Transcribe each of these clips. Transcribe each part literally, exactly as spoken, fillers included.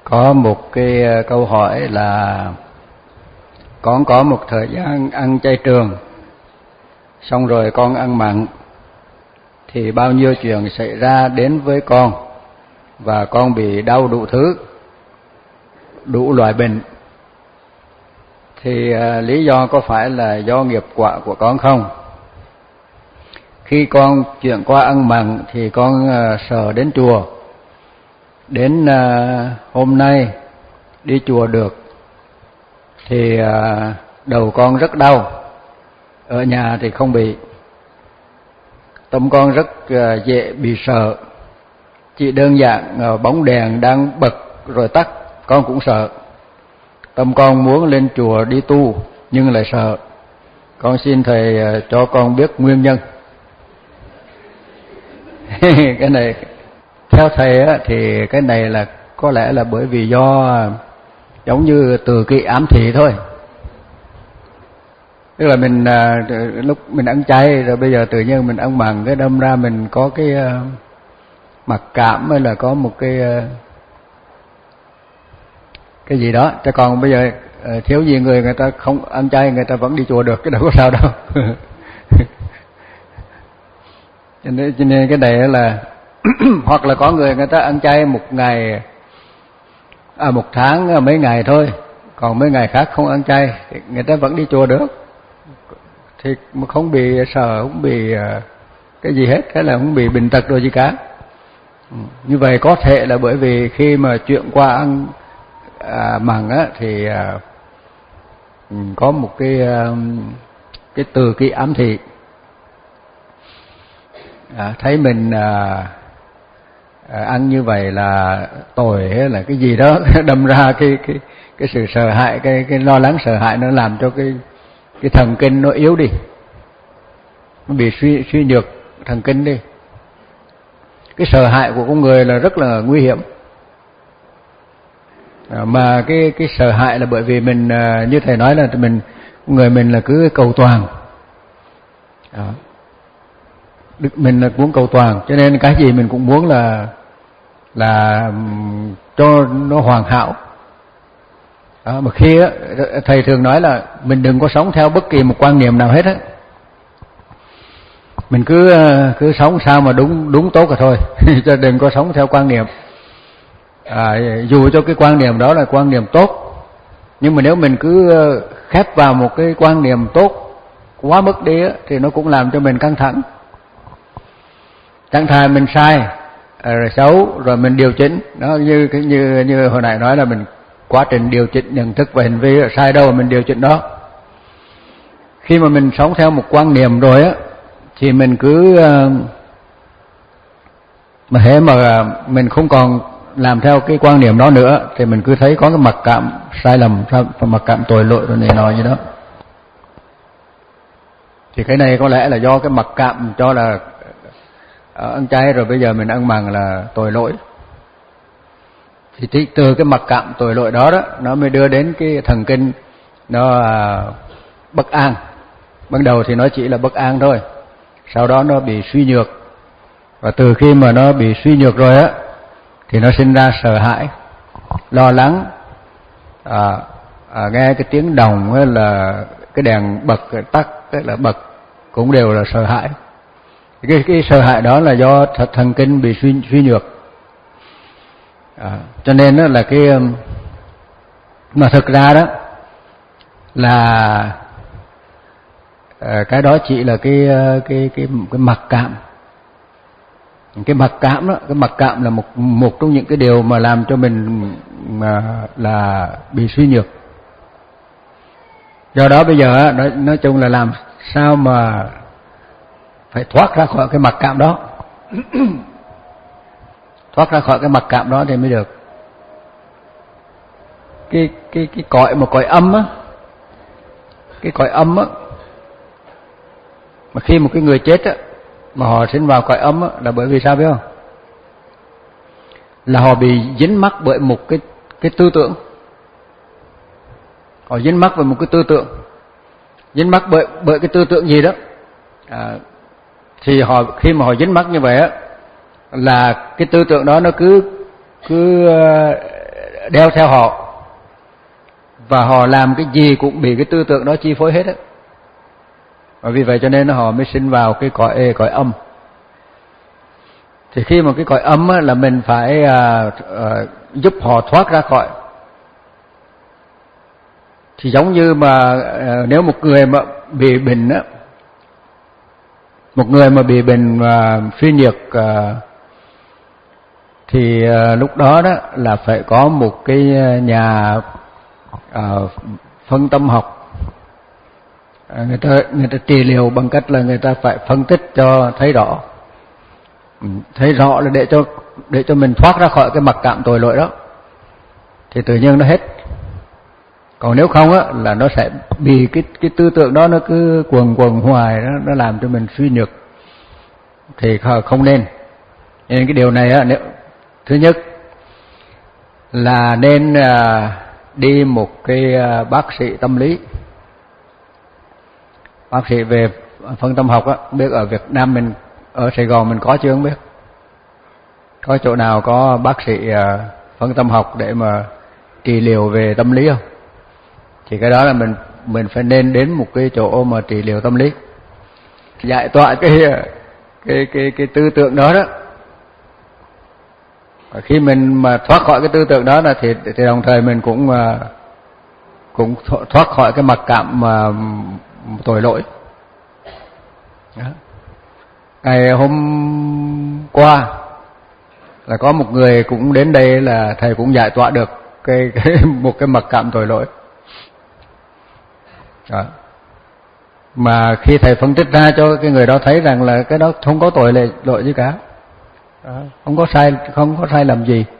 Có một cái câu hỏi là con có một thời gian ăn chay trường, xong rồi con ăn mặn, thì bao nhiêu chuyện xảy ra đến với con, và con bị đau đủ thứ, đủ loại bệnh. Thì uh, lý do có phải là do nghiệp quả của con không? Khi con chuyển qua ăn mặn thì con uh, sợ đến chùa. Đến uh, hôm nay đi chùa được thì uh, đầu con rất đau, ở nhà thì không bị. Tâm con rất uh, dễ bị sợ, chỉ đơn giản uh, bóng đèn đang bật rồi tắt con cũng sợ. Tâm con muốn lên chùa đi tu nhưng lại sợ. Con xin thầy uh, cho con biết nguyên nhân. Cái này theo thầy á, thì cái này là có lẽ là bởi vì do giống như từ kỵ ám thị thôi. Tức là mình à, lúc mình ăn chay rồi bây giờ tự nhiên mình ăn mặn, cái đâm ra mình có cái uh, mặc cảm, hay là có một cái uh, cái gì đó. Chứ còn bây giờ uh, thiếu gì người người ta không ăn chay, người ta vẫn đi chùa được, cái đâu có sao đâu. cho, nên, cho nên cái này là hoặc là có người người ta ăn chay một ngày, à một tháng mấy ngày thôi, còn mấy ngày khác không ăn chay thì người ta vẫn đi chùa được, thì không bị sợ, không bị cái gì hết, cái là không bị bệnh tật rồi gì cả. Như vậy có thể là bởi vì khi mà chuyện qua ăn à, mặn á thì à, có một cái cái từ kỵ ám thị, à, thấy mình à, À, ăn như vậy là tội hay là cái gì đó, đâm ra cái cái cái sự sợ hãi, cái cái lo lắng sợ hãi nó làm cho cái cái thần kinh nó yếu đi, nó bị suy suy nhược thần kinh đi. Cái sợ hãi của con người là rất là nguy hiểm, à, mà cái cái sợ hãi là bởi vì mình à, như thầy nói là mình người mình là cứ cầu toàn, đó. Mình là muốn cầu toàn, cho nên cái gì mình cũng muốn là là cho nó hoàn hảo. Đó, mà khi á, thầy thường nói là mình đừng có sống theo bất kỳ một quan niệm nào hết á, mình cứ cứ sống sao mà đúng đúng tốt rồi thôi, chứ đừng có sống theo quan niệm. À, dù cho cái quan niệm đó là quan niệm tốt, nhưng mà nếu mình cứ khép vào một cái quan niệm tốt quá mức đi á, thì nó cũng làm cho mình căng thẳng. Chẳng thà mình sai, rồi xấu, rồi mình điều chỉnh. Nó như như như hồi nãy nói là mình quá trình điều chỉnh nhận thức và hành vi, sai đâu mình điều chỉnh đó. Khi mà mình sống theo một quan niệm rồi á, thì mình cứ mà hễ mà mình không còn làm theo cái quan niệm đó nữa, thì mình cứ thấy có cái mặc cảm sai lầm, mặc cảm tội lỗi rồi này nọ gì đó. Thì cái này có lẽ là do cái mặc cảm cho là ăn chay rồi bây giờ mình ăn mặn là tội lỗi. Thì từ cái mặc cảm tội lỗi đó đó, nó mới đưa đến cái thần kinh nó bất an. Ban đầu thì nó chỉ là bất an thôi, sau đó nó bị suy nhược, và từ khi mà nó bị suy nhược rồi á, thì nó sinh ra sợ hãi, lo lắng, à, à, nghe cái tiếng đồng hay là cái đèn bật tắt hay là bật cũng đều là sợ hãi. Cái, cái sợ hãi đó là do thần kinh bị suy, suy nhược, à, cho nên đó là cái mà thực ra đó là à, cái đó chỉ là cái cái cái cái mặc cảm. Cái mặc cảm đó, cái mặc cảm là một một trong những cái điều mà làm cho mình mà là bị suy nhược. Do đó bây giờ nói, nói chung là làm sao mà phải thoát ra khỏi cái mặc cảm đó. Thoát ra khỏi cái mặc cảm đó thì mới được. Cái cái cái cõi mà cõi âm á, cái cõi âm á, mà khi một cái người chết á mà họ sinh vào cõi âm á, là bởi vì sao biết không? Là họ bị dính mắc bởi một cái cái tư tưởng. Họ dính mắc bởi một cái tư tưởng. Dính mắc bởi bởi cái tư tưởng gì đó. À, thì họ khi mà họ dính mắc như vậy á, là cái tư tưởng đó nó cứ cứ đeo theo họ, và họ làm cái gì cũng bị cái tư tưởng đó chi phối hết á. Và vì vậy cho nên họ mới sinh vào cái cõi cõi âm. Thì khi mà cái cõi âm á, là mình phải à, à, giúp họ thoát ra khỏi. Thì giống như mà à, nếu một người mà bị bệnh á, một người mà bị bệnh à, suy nhược à, thì à, lúc đó đó là phải có một cái nhà à, phân tâm học. À, người ta người ta trị liệu bằng cách là người ta phải phân tích cho thấy rõ, thấy rõ là để cho để cho mình thoát ra khỏi cái mặc cảm tội lỗi đó, thì tự nhiên nó hết. Còn nếu không á là nó sẽ bị cái cái tư tưởng đó nó cứ quần quần hoài, nó nó làm cho mình suy nhược, thì không nên. Nên cái điều này á, nếu thứ nhất là nên à, đi một cái à, bác sĩ tâm lý, bác sĩ về phân tâm học á, không biết ở Việt Nam mình, ở Sài Gòn mình có chưa không biết, có chỗ nào có bác sĩ à, phân tâm học để mà trị liệu về tâm lý không? Thì cái đó là mình mình phải nên đến một cái chỗ mà trị liệu tâm lý, giải tỏa cái cái cái cái tư tưởng đó đó. Và khi mình mà thoát khỏi cái tư tưởng đó là thì thì đồng thời mình cũng cũng thoát khỏi cái mặc cảm mà tội lỗi. Đó. Ngày hôm qua là có một người cũng đến đây là thầy cũng giải tỏa được cái, cái một cái mặc cảm tội lỗi. Đó. Mà khi thầy phân tích ra cho cái người đó thấy rằng là cái đó không có tội lệ lỗi gì cả. Đó. Không có sai, không có sai làm gì,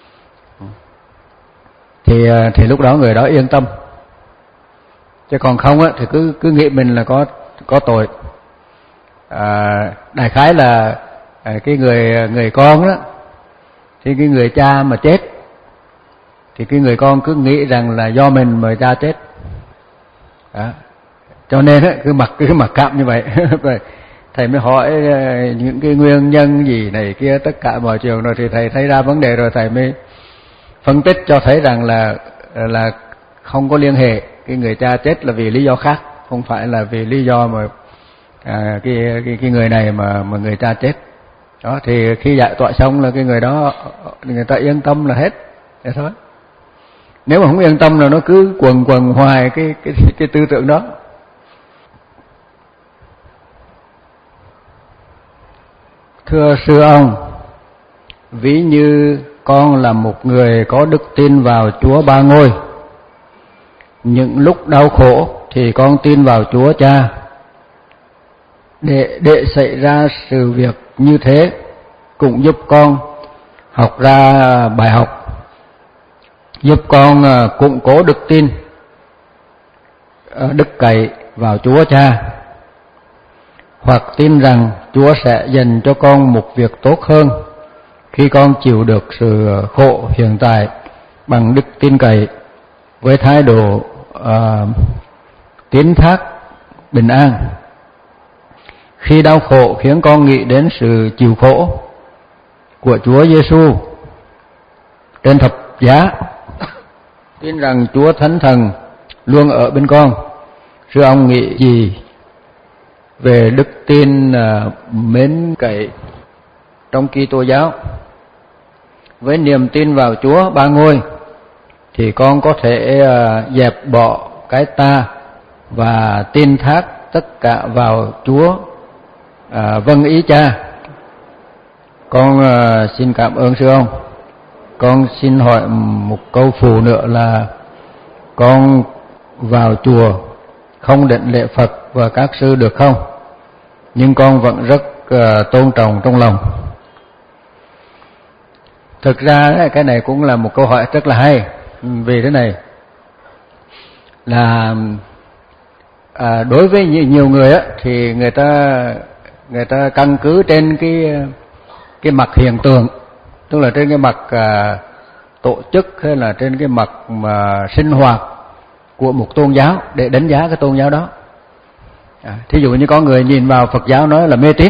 thì thì lúc đó người đó yên tâm. Chứ còn không á thì cứ cứ nghĩ mình là có có tội. À, đại khái là cái người người con đó, thì cái người cha mà chết thì cái người con cứ nghĩ rằng là do mình mà cha chết. Đó. Cho nên á cứ mặc cứ mặc cảm như vậy. Thầy mới hỏi những cái nguyên nhân gì này kia tất cả mọi trường, rồi thì thầy thấy ra vấn đề, rồi thầy mới phân tích cho thấy rằng là là không có liên hệ. Cái người cha chết là vì lý do khác, không phải là vì lý do mà à, cái, cái cái người này mà mà người cha chết. Đó, thì khi giải tỏa xong là cái người đó người ta yên tâm là hết, thế thôi. Nếu mà không yên tâm là nó cứ quần quần hoài cái cái cái tư tưởng đó. Thưa sư ông, ví như con là một người có đức tin vào Chúa Ba Ngôi. Những lúc đau khổ thì con tin vào Chúa Cha. Để để xảy ra sự việc như thế cũng giúp con học ra bài học, giúp con củng cố đức tin, đức cậy vào Chúa Cha, hoặc tin rằng Chúa sẽ dành cho con một việc tốt hơn khi con chịu được sự khổ hiện tại bằng đức tin cậy với thái độ uh, tín thác bình an. Khi đau khổ khiến con nghĩ đến sự chịu khổ của Chúa Giêsu trên thập giá, tin rằng Chúa Thánh Thần luôn ở bên con. Sư ông nghĩ gì về đức tin uh, mến cậy trong Kitô giáo? Với niềm tin vào Chúa Ba Ngôi thì con có thể uh, dẹp bỏ cái ta và tin thác tất cả vào Chúa, uh, vâng ý Cha. Con uh, xin cảm ơn sư ông. Con xin hỏi một câu phụ nữa là con vào chùa không định lễ Phật và các sư được không? Nhưng con vẫn rất uh, tôn trọng trong lòng. Thực ra cái này cũng là một câu hỏi rất là hay. Vì thế này là à, đối với nhiều người á, thì người ta người ta căn cứ trên cái cái mặt hiện tượng, tức là trên cái mặt à, tổ chức hay là trên cái mặt mà sinh hoạt của một tôn giáo để đánh giá cái tôn giáo đó. À, thí dụ như có người nhìn vào Phật giáo nói là mê tín.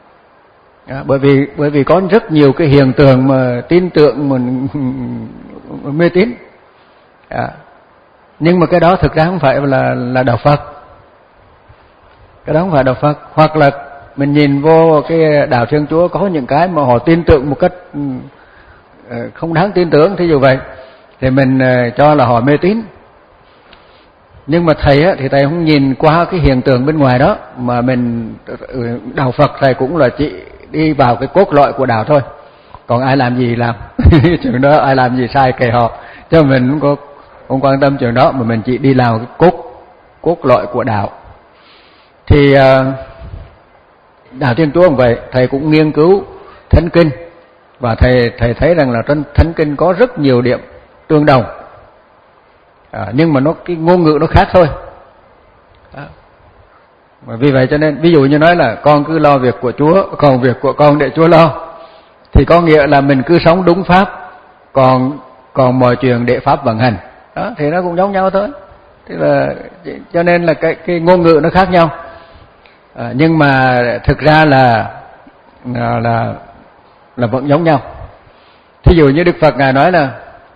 À, bởi vì bởi vì có rất nhiều cái hiện tượng mà tin tưởng mình mê tín. À, nhưng mà cái đó thực ra không phải là là đạo Phật, cái đó không phải đạo Phật. Hoặc là mình nhìn vô cái đạo Thiên Chúa có những cái mà họ tin tưởng một cách không đáng tin tưởng, thí dụ vậy, thì mình cho là họ mê tín. Nhưng mà thầy á, thì thầy không nhìn qua cái hiện tượng bên ngoài đó, mà mình đạo Phật thầy cũng là chỉ đi vào cái cốt lõi của đạo thôi. Còn ai làm gì làm chuyện đó, ai làm gì sai kệ họ, cho mình không có không quan tâm chuyện đó, mà mình chỉ đi làm cái cốt cốt lõi của đạo. Thì uh, đạo Thiên Chúa cũng vậy, thầy cũng nghiên cứu Thánh Kinh và thầy thầy thấy rằng là trong Thánh Kinh có rất nhiều điểm tương đồng, à, nhưng mà nó cái ngôn ngữ nó khác thôi. À, vì vậy cho nên ví dụ như nói là con cứ lo việc của Chúa, còn việc của con để Chúa lo, thì có nghĩa là mình cứ sống đúng pháp, còn còn mọi chuyện để pháp vận hành. Đó, thì nó cũng giống nhau thôi. Tức là cho nên là cái cái ngôn ngữ nó khác nhau. À, nhưng mà thực ra là là là là vẫn giống nhau. Thí dụ như Đức Phật ngài nói là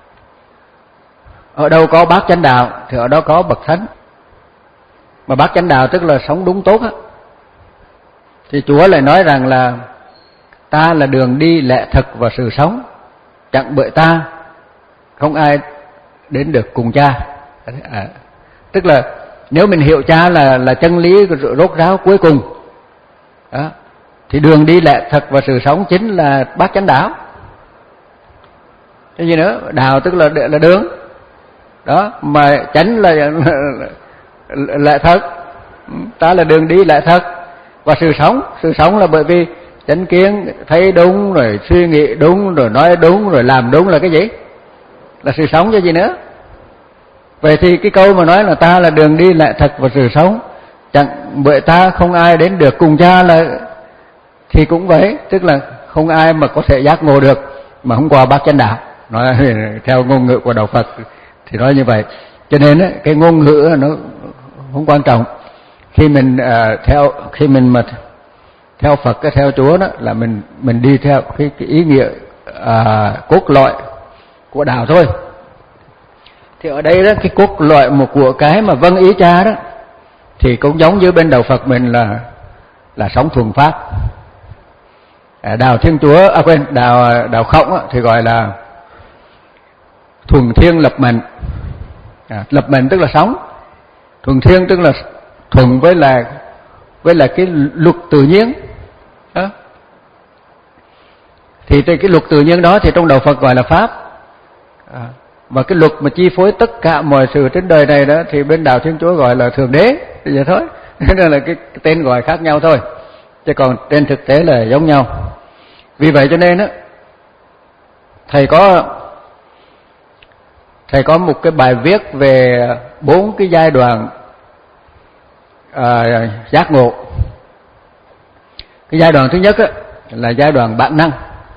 ở đâu có bát chánh đạo thì ở đó có bậc thánh. Mà bát chánh đạo tức là sống đúng tốt á. Thì Chúa lại nói rằng là ta là đường đi, lẽ thật và sự sống, chẳng bởi ta không ai đến được cùng cha. À, tức là nếu mình hiểu cha là là chân lý rốt ráo cuối cùng đó, thì đường đi, lẽ thật và sự sống chính là bát chánh đạo. Cái gì nữa? Đạo tức là là đường đó, mà chánh là, là, là lẽ thật. Ta là đường đi, lẽ thật và sự sống. Sự sống là bởi vì chánh kiến, thấy đúng rồi suy nghĩ đúng rồi nói đúng rồi làm đúng là cái gì? Là sự sống chứ gì nữa. Vậy thì cái câu mà nói là ta là đường đi, lẽ thật và sự sống, chẳng bởi ta không ai đến được cùng cha là thì cũng vậy, tức là không ai mà có thể giác ngộ được mà không qua bát chánh đạo. Nói theo ngôn ngữ của đạo Phật thì nói như vậy. Cho nên cái ngôn ngữ nó không quan trọng. Khi mình uh, theo khi mình mà theo Phật, cái theo Chúa đó là mình mình đi theo cái, cái ý nghĩa uh, cốt lõi của đạo thôi. Thì ở đây đó, cái cốt lõi một của cái mà vâng ý cha đó thì cũng giống như bên đạo Phật mình là là sống thuần pháp. À, đạo Thiên Chúa, à quên, đạo đạo Khổng á, thì gọi là thuần thiên lập mệnh. À, lập mệnh tức là sống, thuần thiên tức là thuần với là với là cái luật tự nhiên đó. Thì cái luật tự nhiên đó thì trong đạo Phật gọi là pháp. À, và cái luật mà chi phối tất cả mọi sự trên đời này đó thì bên đạo Thiên Chúa gọi là Thượng Đế, vậy thôi. Nên là cái tên gọi khác nhau thôi, chứ còn trên thực tế là giống nhau. Vì vậy cho nên đó, thầy có thầy có một cái bài viết về bốn cái giai đoạn à, giác ngộ. Cái giai đoạn thứ nhất á, là giai đoạn bản năng,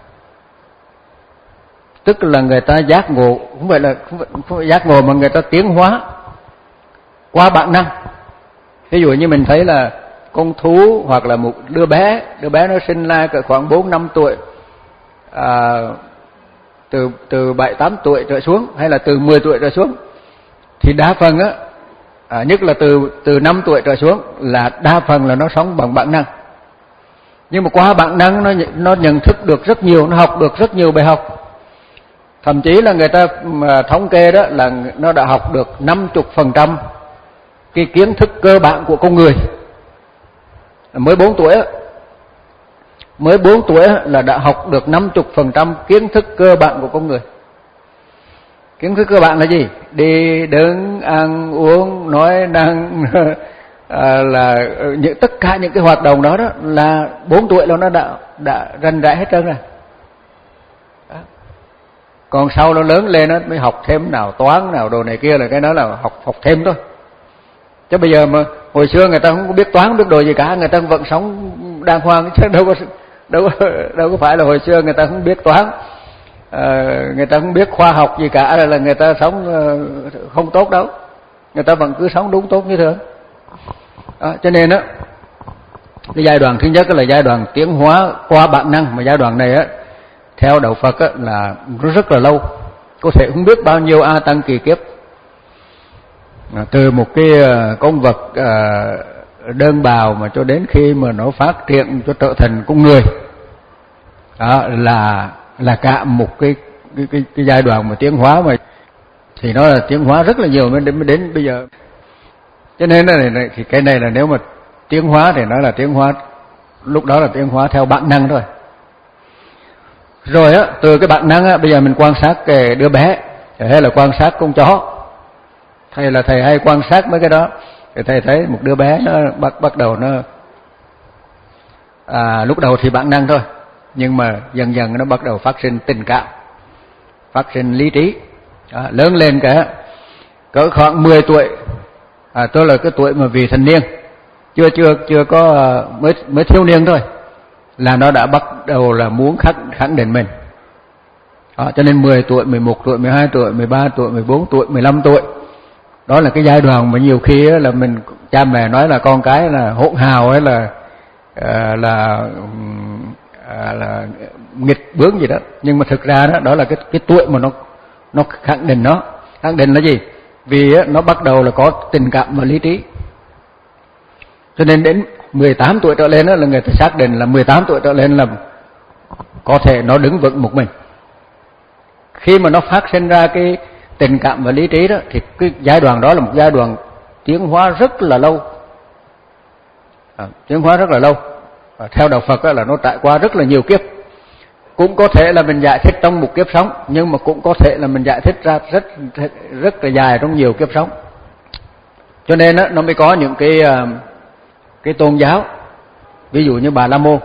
tức là người ta giác ngộ, không phải là không phải, không phải giác ngộ mà người ta tiến hóa qua bản năng. Ví dụ như mình thấy là con thú hoặc là một đứa bé, đứa bé nó sinh ra cỡ khoảng bốn năm tuổi, à, từ từ bảy tám tuổi trở xuống, hay là từ mười tuổi trở xuống, thì đa phần á, à, nhất là từ từ năm tuổi trở xuống là đa phần là nó sống bằng bản năng. Nhưng mà qua bản năng nó nó nhận thức được rất nhiều, nó học được rất nhiều bài học. Thậm chí là người ta mà thống kê đó là nó đã học được năm mươi phần trăm cái kiến thức cơ bản của con người. Mới bốn tuổi á, mới bốn tuổi là đã học được năm mươi phần trăm kiến thức cơ bản của con người. Kiến thức cơ bản là gì? Đi, đứng, ăn, uống, nói, năng, à, là những tất cả những cái hoạt động đó đó là bốn tuổi là nó đã đã rành rẽ hết trơn rồi. Đó. Còn sau nó lớn lên nó mới học thêm nào toán nào đồ này kia, là cái đó là học học thêm thôi. Chứ bây giờ mà hồi xưa người ta không có biết toán, không biết đồ gì cả, người ta vẫn sống đàng hoàng, chứ đâu có đâu đâu có phải là hồi xưa người ta không biết toán, à, người ta không biết khoa học gì cả là người ta sống không tốt đâu, người ta vẫn cứ sống đúng tốt như thường. Đó, cho nên á, cái giai đoạn thứ nhất là giai đoạn tiến hóa qua bản năng, mà giai đoạn này á theo đạo Phật á là rất là lâu, có thể không biết bao nhiêu a tăng kỳ kiếp, à, từ một cái con vật à, đơn bào mà cho đến khi mà nó phát triển cho trở thành con người. Đó là là cả một cái cái cái, cái giai đoạn mà tiến hóa, mà thì nó là tiến hóa rất là nhiều mới đến, mới đến bây giờ. Cho nên là này, thì cái này là nếu mà tiến hóa thì nó là tiến hóa, lúc đó là tiến hóa theo bản năng thôi. Rồi á, từ cái bản năng á, bây giờ mình quan sát cái đứa bé hay là quan sát con chó, thầy là thầy hay quan sát mấy cái đó, thì thầy thấy một đứa bé nó bắt bắt đầu nó à, lúc đầu thì bản năng thôi, nhưng mà dần dần nó bắt đầu phát sinh tình cảm, phát sinh lý trí. Đó, lớn lên cả cỡ khoảng mười tuổi, à, tôi là cái tuổi mà vị thành niên, chưa chưa chưa có mới mới thiếu niên thôi, là nó đã bắt đầu là muốn khẳng khẳng định mình. Đó, cho nên mười tuổi, mười một tuổi, mười hai tuổi, mười ba tuổi, mười bốn tuổi, mười lăm tuổi, đó là cái giai đoạn mà nhiều khi là mình cha mẹ nói là con cái là hỗn hào hay là à, là à, là nghịch bướng gì đó, nhưng mà thực ra đó đó là cái cái tuổi mà nó nó khẳng định nó khẳng định là gì? Vì nó bắt đầu là có tình cảm và lý trí. Cho nên đến mười tám tuổi trở lên đó là người ta xác định là mười tám tuổi trở lên là có thể nó đứng vững một mình. Khi mà nó phát sinh ra cái tình cảm và lý trí đó, thì cái giai đoạn đó là một giai đoạn tiến hóa rất là lâu, à, tiến hóa rất là lâu. À, theo đạo Phật đó là nó trải qua rất là nhiều kiếp. Cũng có thể là mình giải thích trong một kiếp sống, nhưng mà cũng có thể là mình giải thích ra rất rất là dài trong nhiều kiếp sống. Cho nên đó, nó mới có những cái cái tôn giáo, ví dụ như Bà La Môn,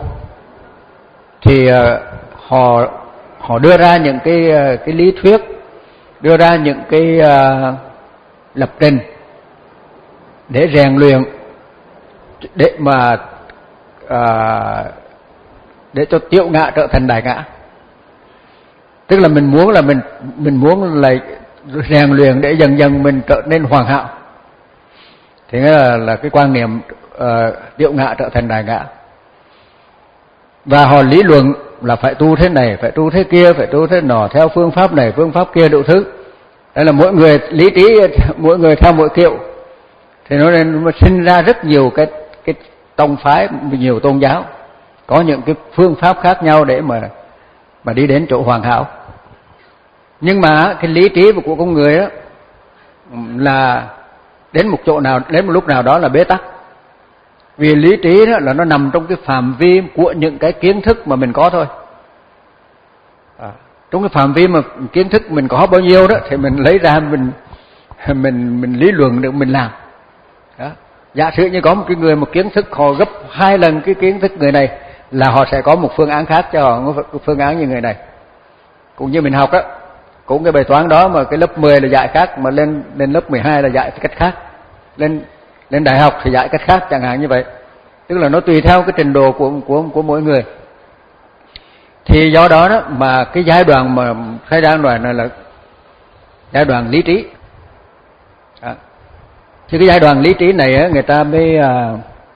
thì họ họ đưa ra những cái cái lý thuyết, đưa ra những cái uh, lập trình để rèn luyện, để mà uh, để cho tiểu ngã trở thành đại ngã. Tức là mình muốn là mình mình muốn là rèn luyện để dần dần mình trở nên hoàn hảo. Thì nghĩa là là cái quan niệm uh, tiểu ngã trở thành đại ngã. Và họ lý luận là phải tu thế này, phải tu thế kia, phải tu thế nọ, theo phương pháp này, phương pháp kia đủ thứ. Đây là mỗi người lý trí, mỗi người theo mỗi kiểu. Thì nó nên sinh ra rất nhiều cái cái tông phái, nhiều tôn giáo, có những cái phương pháp khác nhau để mà mà đi đến chỗ hoàn hảo. Nhưng mà cái lý trí của con người đó là đến một chỗ nào, đến một lúc nào đó là bế tắc. Vì lý trí đó là nó nằm trong cái phạm vi của những cái kiến thức mà mình có thôi. À, trong cái phạm vi mà kiến thức mình có bao nhiêu đó thì mình lấy ra mình mình mình lý luận được, mình làm. Đó. Giả sử như có một cái người một kiến thức họ gấp hai lần cái kiến thức người này, là họ sẽ có một phương án khác cho họ, một phương án như người này. Cũng như mình học đó, cũng cái bài toán đó mà cái lớp mười là dạy khác, mà lên lên lớp mười hai là dạy cách khác, lên lên đại học thì dạy cách khác, chẳng hạn như vậy. Tức là nó tùy theo cái trình độ của của của mỗi người. Thì do đó đó mà cái giai đoạn mà khai giai đoạn này là giai đoạn lý trí. Đó. Thì cái giai đoạn lý trí này á, người ta mới à,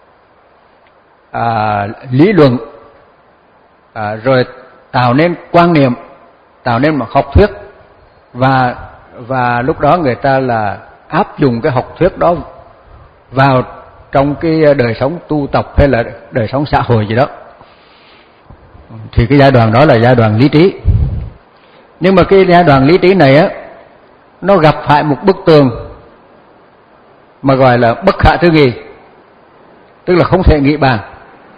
à, lý luận, à, rồi tạo nên quan niệm, tạo nên một học thuyết, và và lúc đó người ta là áp dụng cái học thuyết đó vào trong cái đời sống tu tập hay là đời sống xã hội gì đó. Thì cái giai đoạn đó là giai đoạn lý trí. Nhưng mà cái giai đoạn lý trí này á, nó gặp phải một bức tường mà gọi là bất khả tư nghị, tức là không thể nghĩ bàn.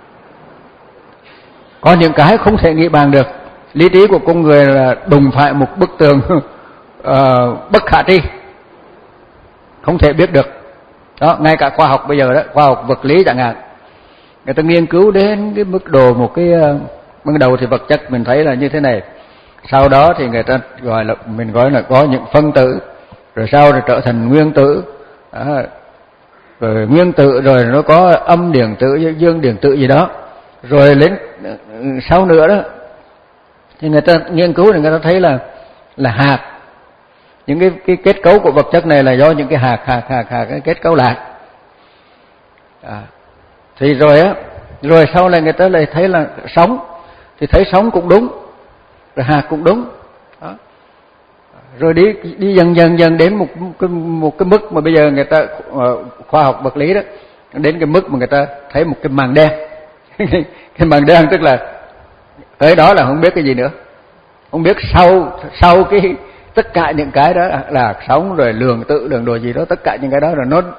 Có những cái không thể nghĩ bàn được. Lý trí của con người là đụng phải một bức tường uh, bất khả tri, không thể biết được. Đó, ngay cả khoa học bây giờ đó, khoa học vật lý chẳng hạn, người ta nghiên cứu đến cái mức độ một cái uh, ban đầu thì vật chất mình thấy là như thế này, sau đó thì người ta gọi là mình gọi là có những phân tử, rồi sau rồi trở thành nguyên tử, đó, rồi nguyên tử rồi nó có âm điện tử, dương điện tử gì đó, rồi đến sau nữa đó thì người ta nghiên cứu thì người ta thấy là là hạt. Những cái cái kết cấu của vật chất này là do những cái hạt hạt hạt hạt cái kết cấu lạc. À, thì rồi á, rồi sau này người ta lại thấy là sống, thì thấy sống cũng đúng, rồi hạt cũng đúng. Đó. rồi đi đi dần dần dần đến một cái một cái mức mà bây giờ người ta khoa học vật lý đó, đến cái mức mà người ta thấy một cái màng đen. Cái màng đen tức là tới đó là không biết cái gì nữa, không biết sau sau cái tất cả những cái đó là sóng rồi lượng tử đường đồ gì đó, tất cả những cái đó là nó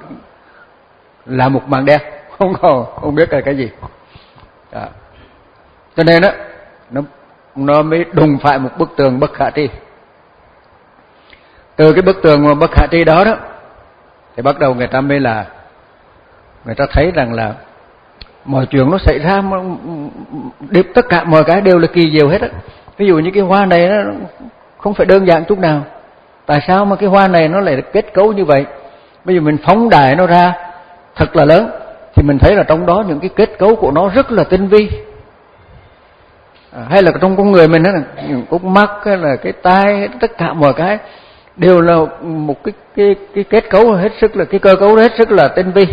là một màng đen, không còn không biết là cái gì. Đó. Cho nên đó nó nó mới đùng phải một bức tường bất khả tri. Từ cái bức tường mà bất khả tri đó đó thì bắt đầu người ta mới là người ta thấy rằng là mọi chuyện nó xảy ra, tất cả mọi cái đều là kỳ diệu hết á. Ví dụ như cái hoa này nó không phải đơn giản chút nào. Tại sao mà cái hoa này nó lại kết cấu như vậy? Bây giờ mình phóng đại nó ra thật là lớn thì mình thấy là trong đó những cái kết cấu của nó rất là tinh vi. À, hay là trong con người mình đó, những cúc mắt hay là cái tai, tất cả mọi cái đều là một cái cái cái kết cấu hết sức là cái cơ cấu hết sức là tinh vi.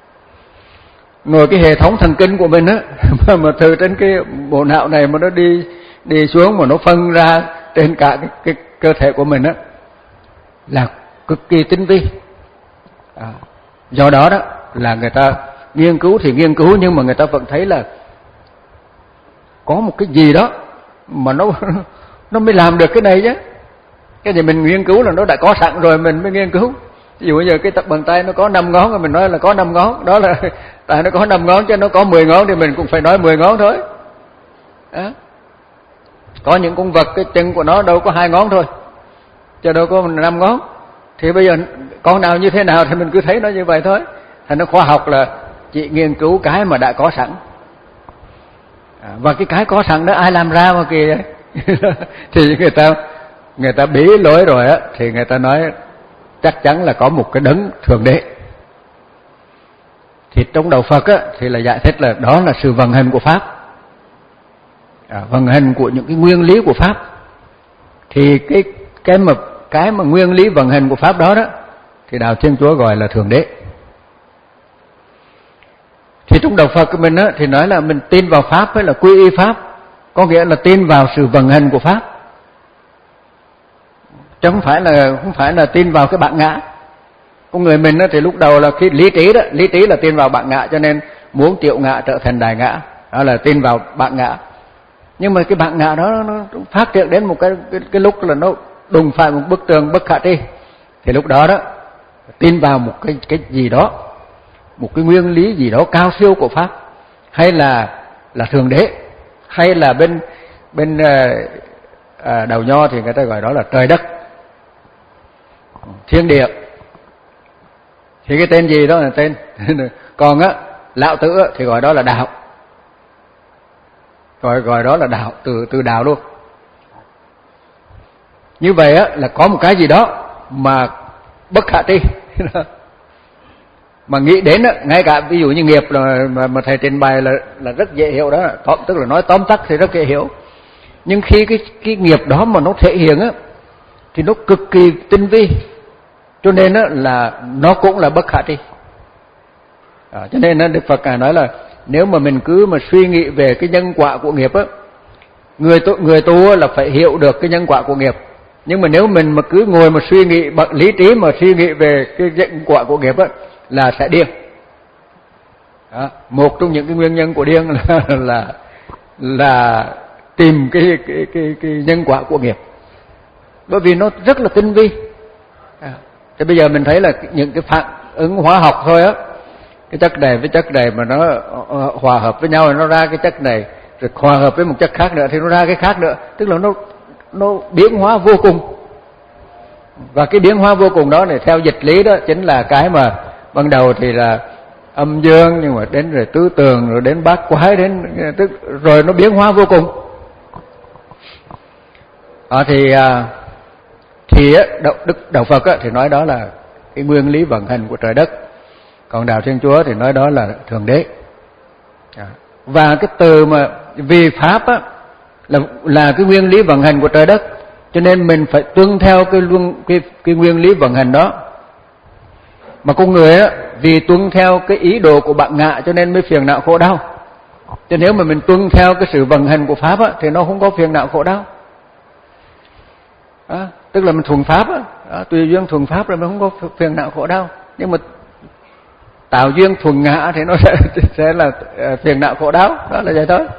Ngồi cái hệ thống thần kinh của mình á mà, mà từ trên cái bộ não này mà nó đi đi xuống mà nó phân ra trên cả cái, cái cơ thể của mình á là cực kỳ tinh vi. À, do đó đó là người ta nghiên cứu thì nghiên cứu nhưng mà người ta vẫn thấy là có một cái gì đó mà nó nó mới làm được cái này chứ. Cái gì mình nghiên cứu là nó đã có sẵn rồi mình mới nghiên cứu. Ví dụ bây giờ cái tập bàn tay nó có năm ngón rồi mình nói là có năm ngón, đó là tại nó có năm ngón chứ nó có mười ngón thì mình cũng phải nói mười ngón thôi. Đó. Có những con vật cái chân của nó đâu có hai ngón thôi, chứ đâu có năm ngón. Thì bây giờ con nào như thế nào thì mình cứ thấy nó như vậy thôi. Thành nó khoa học là chỉ nghiên cứu cái mà đã có sẵn. À, và cái cái có sẵn đó ai làm ra mà kìa. Thì người ta người ta bí lối rồi á thì người ta nói chắc chắn là có một cái đấng thượng đế. Thì trong đạo Phật á thì là giải thích là đó là sự vận hành của pháp. À, vận hành của những cái nguyên lý của pháp. Thì cái cái mà cái mà nguyên lý vận hành của pháp đó đó thì đạo Thiên Chúa gọi là thượng đế. Thì trong đạo Phật của mình á thì nói là mình tin vào pháp hay là quy y pháp, có nghĩa là tin vào sự vận hành của pháp. Chứ không phải là không phải là tin vào cái bản ngã. Con người mình á thì lúc đầu là khi lý trí đó, lý trí là tin vào bản ngã cho nên muốn triệu ngã trở thành đại ngã, đó là tin vào bản ngã. Nhưng mà cái bản ngã đó nó phát triển đến một cái cái, cái lúc là nó đùng phải một bức tường bất khả tri. Thì lúc đó đó tin vào một cái cái gì đó, một cái nguyên lý gì đó cao siêu của pháp, hay là là thượng đế, hay là bên bên à, đầu nho thì người ta gọi đó là trời đất, thiên địa. Thì cái tên gì đó là tên. Còn á lão tử thì gọi đó là đạo, gọi gọi đó là đạo, từ từ đạo luôn. Như vậy á là có một cái gì đó mà bất khả tri. Mà nghĩ đến á, ngay cả ví dụ như nghiệp là mà, mà thầy trình bày là là rất dễ hiểu đó, tóm, tức là nói tóm tắt thì rất dễ hiểu. Nhưng khi cái cái nghiệp đó mà nó thể hiện á thì nó cực kỳ tinh vi, cho nên á là nó cũng là bất khả tri. À, cho nên á Đức Phật Ngài nói là nếu mà mình cứ mà suy nghĩ về cái nhân quả của nghiệp á, người tu người tu là phải hiểu được cái nhân quả của nghiệp. Nhưng mà nếu mình mà cứ ngồi mà suy nghĩ bằng lý trí mà suy nghĩ về cái nhân quả của nghiệp á là sẽ điên. Đó, một trong những cái nguyên nhân của điên là là là tìm cái cái cái cái nhân quả của nghiệp. Bởi vì nó rất là tinh vi. À, thì bây giờ mình thấy là những cái phản ứng hóa học thôi á, cái chất này với chất này mà nó hòa hợp với nhau nó ra cái chất này, rồi hòa hợp với một chất khác nữa thì nó ra cái khác nữa, tức là nó nó biến hóa vô cùng. Và cái biến hóa vô cùng đó này theo dịch lý đó chính là cái mà ban đầu thì là âm dương, nhưng mà đến rồi tứ tường, rồi đến bát quái, đến tức rồi nó biến hóa vô cùng. À, thì thì đạo Đức đạo Phật á, thì nói đó là cái nguyên lý vận hành của trời đất, còn đạo Thiên Chúa thì nói đó là thượng đế. À, và cái từ mà vì pháp á là là cái nguyên lý vận hành của trời đất, cho nên mình phải tuân theo cái luân cái cái nguyên lý vận hành đó. Mà con người á vì tuân theo cái ý đồ của bản ngã cho nên mới phiền não khổ đau. Cho nếu mà mình tuân theo cái sự vận hành của pháp á thì nó không có phiền não khổ đau. À, tức là mình thuần pháp á, đó, tùy duyên thuần pháp rồi mình không có phiền não khổ đau. Nhưng mà tạo duyên thuần ngã thì nó sẽ, sẽ là phiền não khổ đau, đó là vậy thôi.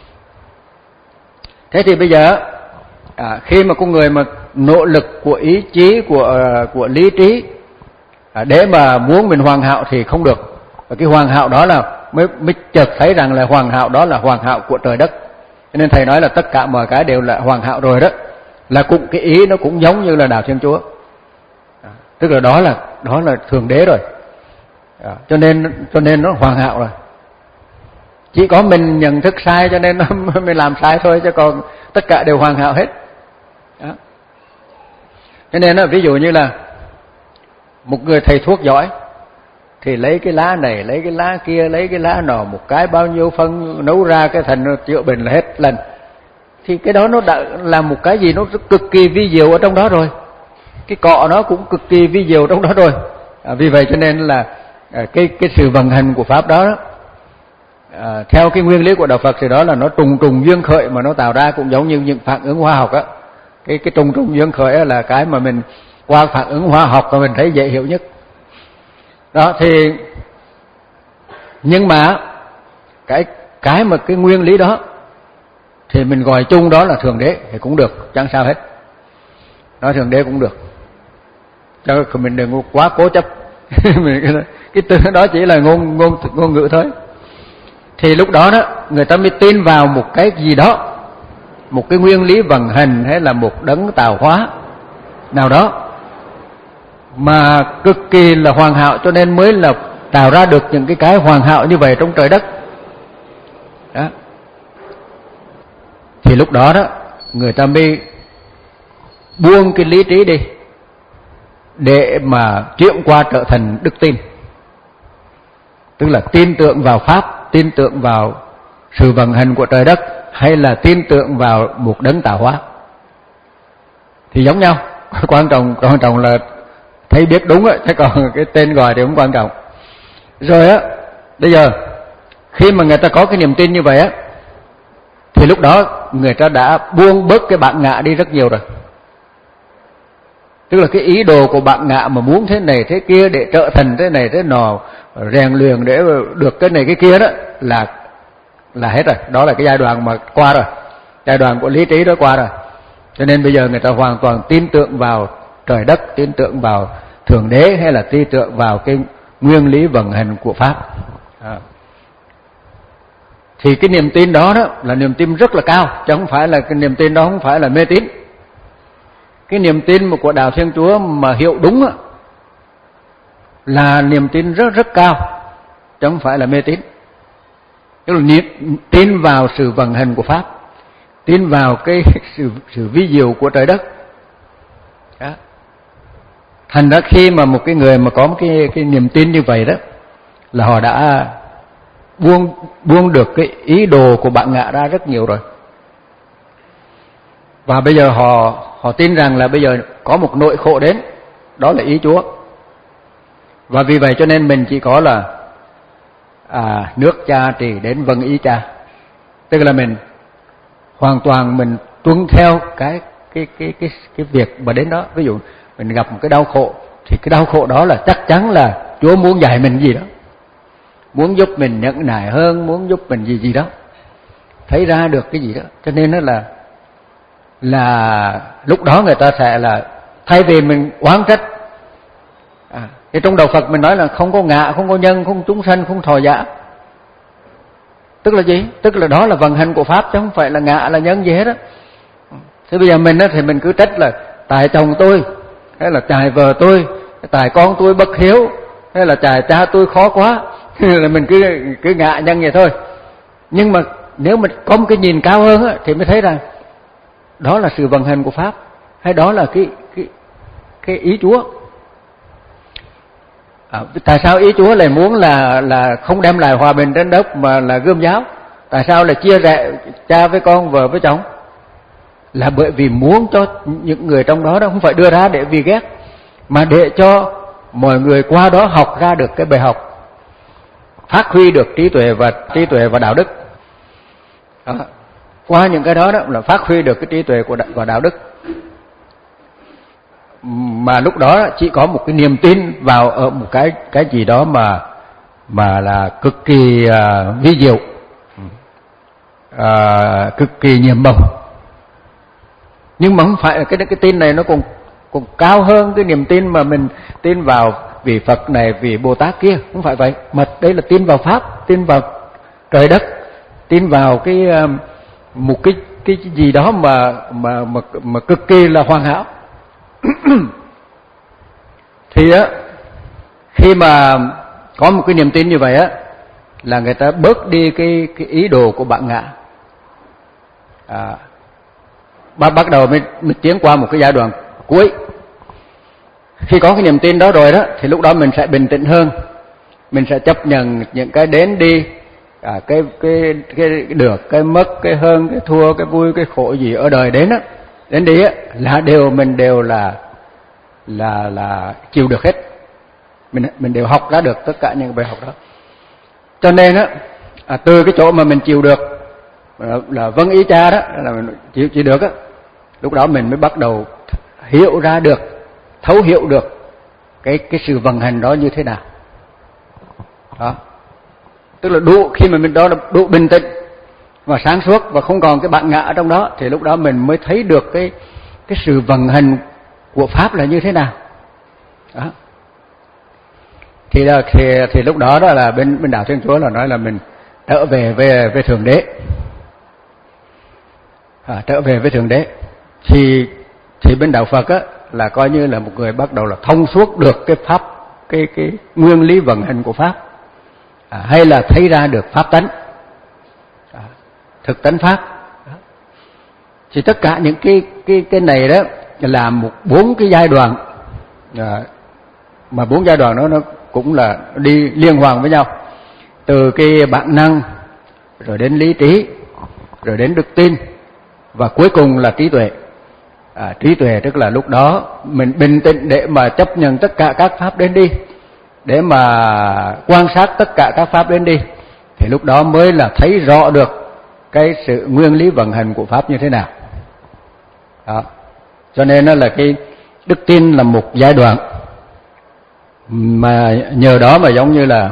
Thế thì bây giờ à, khi mà con người mà nỗ lực của ý chí, của của lý trí à, để mà muốn mình hoàn hảo thì không được. Và cái hoàn hảo đó là mới mới chợt thấy rằng là hoàn hảo đó là hoàn hảo của trời đất. Cho nên thầy nói là tất cả mọi cái đều là hoàn hảo rồi đó. Là cũng cái ý nó cũng giống như là đạo Thiên Chúa. À, tức là đó là đó là thượng đế rồi. À, cho nên cho nên nó hoàn hảo rồi. Chỉ có mình nhận thức sai cho nên nó mới làm sai thôi, chứ còn tất cả đều hoàn hảo hết. Đó. Cho nên đó, ví dụ như là một người thầy thuốc giỏi thì lấy cái lá này, lấy cái lá kia, lấy cái lá nọ, một cái bao nhiêu phân nấu ra cái thành chữa bệnh là hết lần. Thì cái đó nó đã là một cái gì nó cực kỳ vi diệu ở trong đó rồi. Cái cọ nó cũng cực kỳ vi diệu trong đó rồi. À, vì vậy cho nên là à, cái cái sự vận hành của pháp đó, đó à, theo cái nguyên lý của đạo Phật thì đó là nó trùng trùng duyên khởi mà nó tạo ra, cũng giống như những phản ứng hóa học á. Cái cái trùng trùng duyên khởi là cái mà mình qua phản ứng hóa học mà mình thấy dễ hiểu nhất. Đó thì nhưng mà cái cái mà cái nguyên lý đó thì mình gọi chung đó là thượng đế thì cũng được, chẳng sao hết. Nói thượng đế cũng được. Cho mình đừng quá cố chấp. Cái từ đó chỉ là ngôn ngôn ngôn ngữ thôi. Thì lúc đó đó người ta mới tin vào một cái gì đó, một cái nguyên lý vận hành hay là một đấng tạo hóa nào đó mà cực kỳ là hoàn hảo, cho nên mới là tạo ra được những cái cái hoàn hảo như vậy trong trời đất. Đó. Thì lúc đó đó người ta mới buông cái lý trí đi để mà chuyển qua trở thành đức tin. Tức là tin tưởng vào pháp, tin tưởng vào sự vận hành của trời đất, hay là tin tưởng vào một đấng tạo hóa thì giống nhau. Quan trọng quan trọng là thấy biết đúng á, chứ còn cái tên gọi thì không quan trọng. Rồi á, bây giờ khi mà người ta có cái niềm tin như vậy á, thì lúc đó người ta đã buông bớt cái bản ngã đi rất nhiều rồi. Tức là cái ý đồ của bản ngã mà muốn thế này thế kia để trở thành thế này thế nọ, rèn luyện để được cái này cái kia đó là là hết rồi. Đó là cái giai đoạn mà qua rồi, giai đoạn của lý trí đó qua rồi. Cho nên bây giờ người ta hoàn toàn tin tưởng vào trời đất, tin tưởng vào thượng đế, hay là tin tưởng vào cái nguyên lý vận hành của pháp. À. Thì cái niềm tin đó đó là niềm tin rất là cao, chứ không phải là cái niềm tin đó không phải là mê tín. Cái niềm tin mà của đạo Thiên Chúa mà hiểu đúng á, là niềm tin rất rất cao, chứ không phải là mê tín. Tức là niềm tin vào sự vận hành của pháp, tin vào cái sự sự vi diệu của trời đất. Đó. Thành ra khi mà một cái người mà có một cái cái niềm tin như vậy đó, là họ đã buông buông được cái ý đồ của bản ngã ra rất nhiều rồi. Và bây giờ họ họ tin rằng là bây giờ có một nỗi khổ đến, đó là ý Chúa. Và vì vậy cho nên mình chỉ có là à, nước cha trì đến vâng ý cha. Tức là mình hoàn toàn mình tuân theo cái cái cái cái cái việc mà đến đó. Ví dụ mình gặp một cái đau khổ thì cái đau khổ đó là chắc chắn là Chúa muốn dạy mình gì đó, muốn giúp mình nhẫn nại hơn, muốn giúp mình gì gì đó, thấy ra được cái gì đó. Cho nên đó là là lúc đó người ta sẽ là thay vì mình oán trách. À, thì trong đạo Phật mình nói là không có ngã, không có nhân, không chúng sanh, không thọ giả. Tức là gì? Tức là đó là vận hành của pháp, chứ không phải là ngã là nhân gì hết á. Thế bây giờ mình á thì mình cứ trách là tại chồng tôi, hay là tại vợ tôi, tại con tôi bất hiếu, hay là tại cha tôi khó quá, là mình cứ cứ ngã nhân vậy thôi. Nhưng mà nếu mình có một cái nhìn cao hơn á, thì mới thấy rằng đó là sự vận hành của pháp, hay đó là cái cái cái ý Chúa. À, tại sao ý Chúa lại muốn là là không đem lại hòa bình trên đất mà là gươm giáo? Tại sao lại chia rẽ cha với con, vợ với chồng? Là bởi vì muốn cho những người trong đó đó không phải đưa ra để vì ghét, mà để cho mọi người qua đó học ra được cái bài học, phát huy được trí tuệ và trí tuệ và đạo đức. Đó. Qua những cái đó đó là phát huy được cái trí tuệ của đạo, và đạo đức. mà lúc đó chỉ có một cái niềm tin vào ở một cái cái gì đó mà mà là cực kỳ uh, vi diệu, uh, cực kỳ nhiệm màu. Nhưng mà không phải cái cái tin này nó còn còn cao hơn cái niềm tin mà mình tin vào vị Phật này, vị Bồ Tát kia, không phải vậy. Mà đây là tin vào pháp, tin vào trời đất, tin vào cái uh, một cái cái gì đó mà mà mà mà cực kỳ là hoàn hảo. Thì á, khi mà có một cái niềm tin như vậy á, là người ta bớt đi cái cái ý đồ của bản ngã. À, bắt bắt đầu mới, mới tiến qua một cái giai đoạn cuối. Khi có cái niềm tin đó rồi đó, thì lúc đó mình sẽ bình tĩnh hơn, mình sẽ chấp nhận những cái đến đi, à, cái cái cái được, cái mất, cái hơn, cái thua, cái vui, cái khổ gì ở đời đến á, đến đi á, là đều mình đều là là là chịu được hết. Mình mình đều học ra được tất cả những bài học đó. Cho nên á, à, từ cái chỗ mà mình chịu được là, là vâng ý cha đó, là mình chịu chịu được á, lúc đó mình mới bắt đầu hiểu ra được, thấu hiểu được cái cái sự vận hành đó như thế nào. Đó. Tức là đủ, khi mà mình đó là đủ bình tĩnh và sáng suốt và không còn cái bản ngã ở trong đó, thì lúc đó mình mới thấy được cái cái sự vận hành của pháp là như thế nào. Đó. Thì là thì, thì lúc đó đó là bên bên đạo Thiên Chúa là nói là mình trở về về về thượng đế, à, trở về với thượng đế. Thì thì bên đạo Phật á là coi như là một người bắt đầu là thông suốt được cái pháp, cái cái nguyên lý vận hành của pháp, à, hay là thấy ra được pháp tánh, à, thực tánh pháp. Đó. Thì tất cả những cái cái cái này đó là một bốn cái giai đoạn, à, mà bốn giai đoạn đó nó cũng là đi liên hoàn với nhau, từ cái bản năng rồi đến lý trí, rồi đến đức tin, và cuối cùng là trí tuệ. À, trí tuệ tức là lúc đó mình bình tĩnh để mà chấp nhận tất cả các pháp đến đi, để mà quan sát tất cả các pháp đến đi, thì lúc đó mới là thấy rõ được cái sự nguyên lý vận hành của pháp như thế nào. Đó. Cho nên nó là cái đức tin là một giai đoạn, mà nhờ đó mà giống như là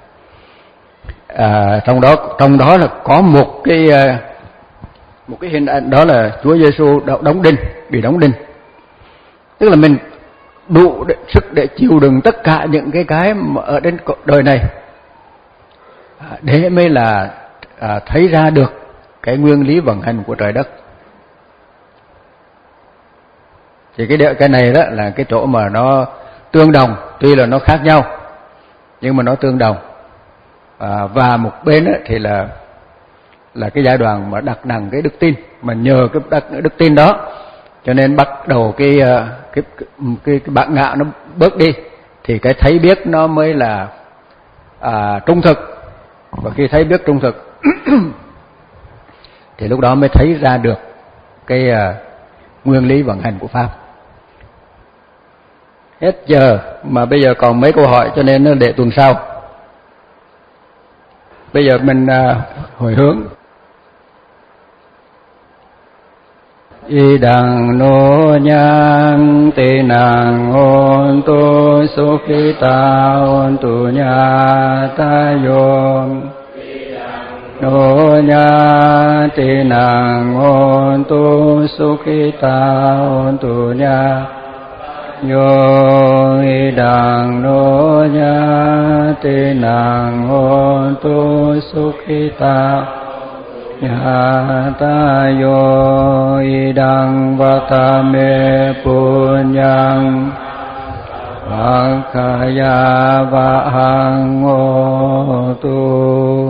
à, trong đó trong đó là có một cái một cái hình ảnh, đó là Chúa Giêsu đóng đinh, bị đóng đinh. Tức là mình đủ sức để chịu đựng tất cả những cái cái mà ở trên đời này, để mới là à, thấy ra được cái nguyên lý vận hành của trời đất. Thì cái cái này đó là cái chỗ mà nó tương đồng, tuy là nó khác nhau nhưng mà nó tương đồng. À, và một bên thì là là cái giai đoạn mà đặt nặng cái đức tin, mà nhờ cái đặt đức tin đó cho nên bắt đầu cái cái cái, cái, cái bản ngã nó bớt đi, thì cái thấy biết nó mới là à, trung thực. Và khi thấy biết trung thực thì lúc đó mới thấy ra được cái à, nguyên lý vận hành của pháp. Hết giờ mà bây giờ còn mấy câu hỏi, cho nên nó để tuần sau. Bây giờ mình à, hồi hướng. Idang no nhang te nang on tu sukhita on tu nya ta yom. No nya te nang on tu sukhita on tu nya yo. Idang no nya te nang on tu sukhita ta yo. Idang vatame punyang akaya vahang tu.